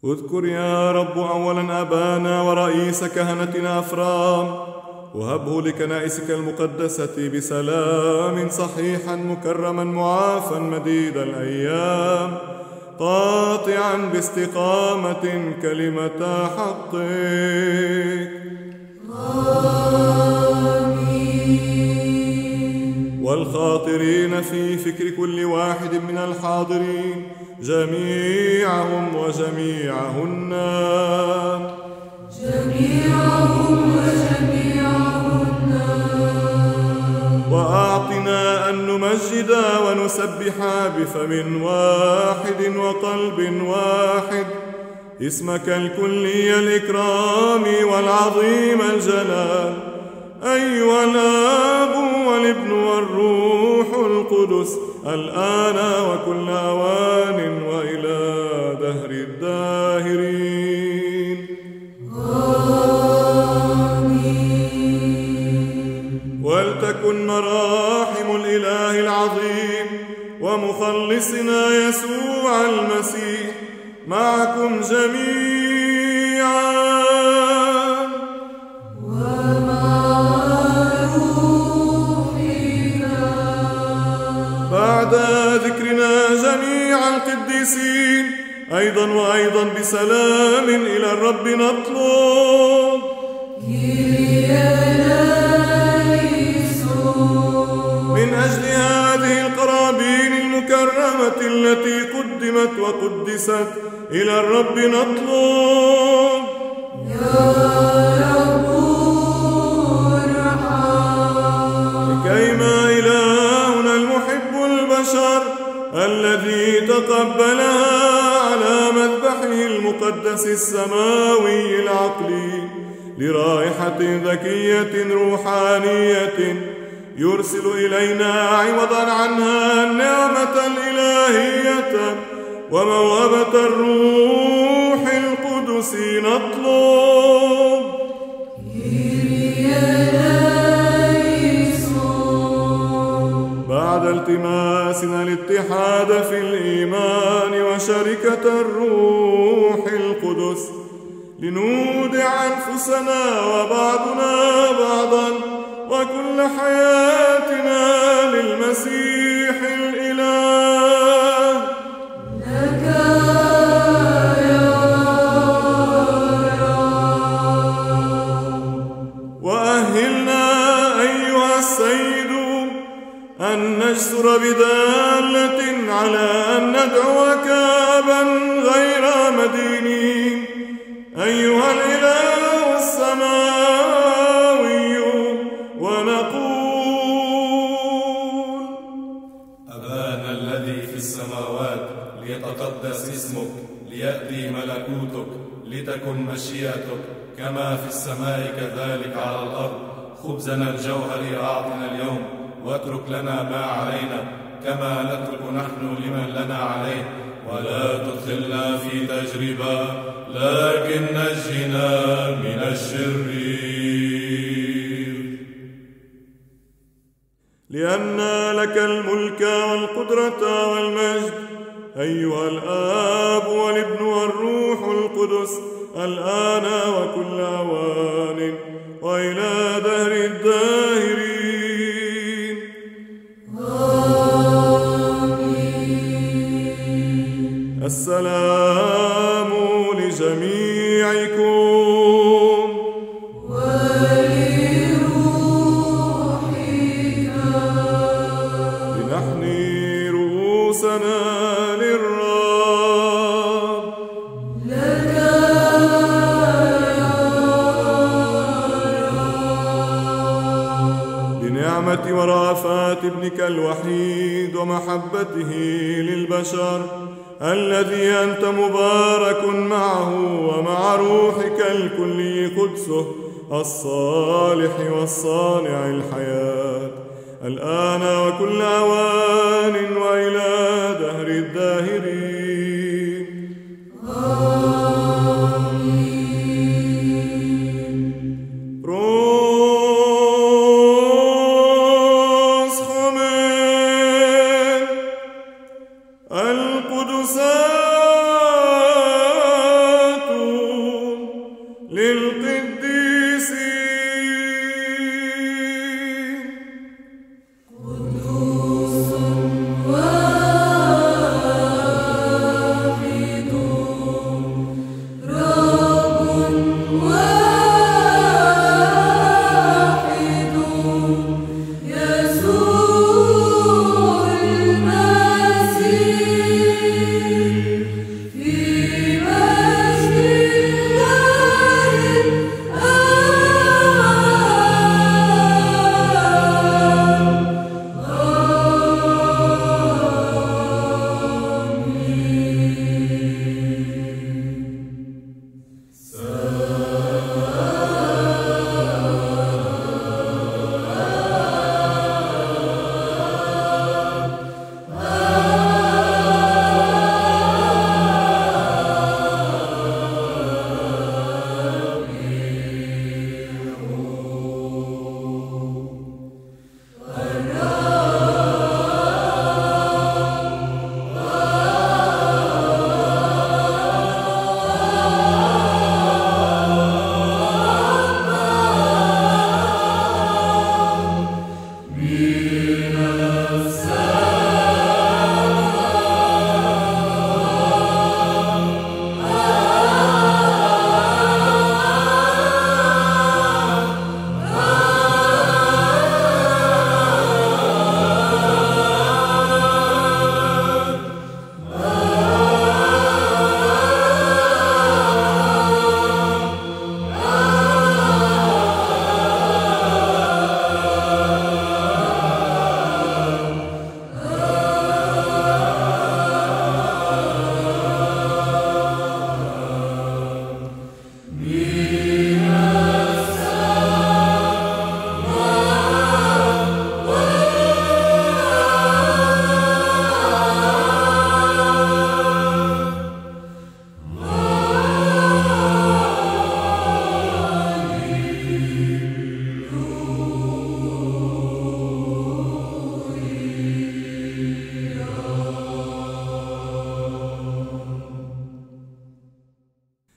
اذكر يا رب أولا أبانا ورئيس كهنتنا أفرام، وهبه لكنائسك المقدسة بسلام صحيحا مكرما معافا مديد الأيام، قاطعا باستقامة كلمة حقك. والخاطرين في فكر كل واحد من الحاضرين جميعهم وجميعهن، وأعطنا أن نمجد ونسبح بفم واحد وقلب واحد اسمك الكلي الإكرام والعظيم الجلال، أيها الآب والابن والروح القدس، الآن وكل أوان وإلى دهر الداهرين. آمين. ولتكن مراحم الإله العظيم ومخلصنا يسوع المسيح معكم جميعا، بعد ذكرنا جميع القديسين أيضا بسلام إلى الرب نطلب. من أجل هذه القرابين المكرمة التي قدمت وقدست إلى الرب نطلب. لكيما إلهنا المحب البشر الذي تقبلها على مذبحه المقدس السماوي العقلي لرائحة ذكية روحانية يرسل إلينا عوضا عنها النعمة الإلهية وموهبة الروح القدس نطلب. بعد التماسنا الاتحاد في الإيمان وشركة الروح القدس لنودع أنفسنا وبعضنا بعضا وكل حياتنا للمسيح الإله. لك يا رب. وأهلنا أيها السيد أن نجسر بدالة على أن ندعوك أبا غير مدينين أيها الإله السماوي، ونقول: أبانا الذي في السماوات، ليتقدس اسمك، ليأتي ملكوتك، لتكن مشيئتك كما في السماء كذلك على الأرض. خبزنا الجوهري أعطنا اليوم، واترك لنا ما علينا كما نترك نحن لمن لنا عليه، ولا تدخلنا في تجربة لكن نجنا من الشرير. لأن لك الملك والقدرة والمجد أيها الآب والابن والروح القدس، الآن وكل أوان وإلى دهر الداهرين. السلام لجميعكم ولروحك. لنحني رؤوسنا للرب. لك يا رب. بنعمة ورأفات ابنك الوحيد ومحبته للبشر الذي أنت مبارك معه ومع روحك الكلي قدسه الصالح والصانع الحياة، الآن وكل أوان وإلى دهر الداهرين.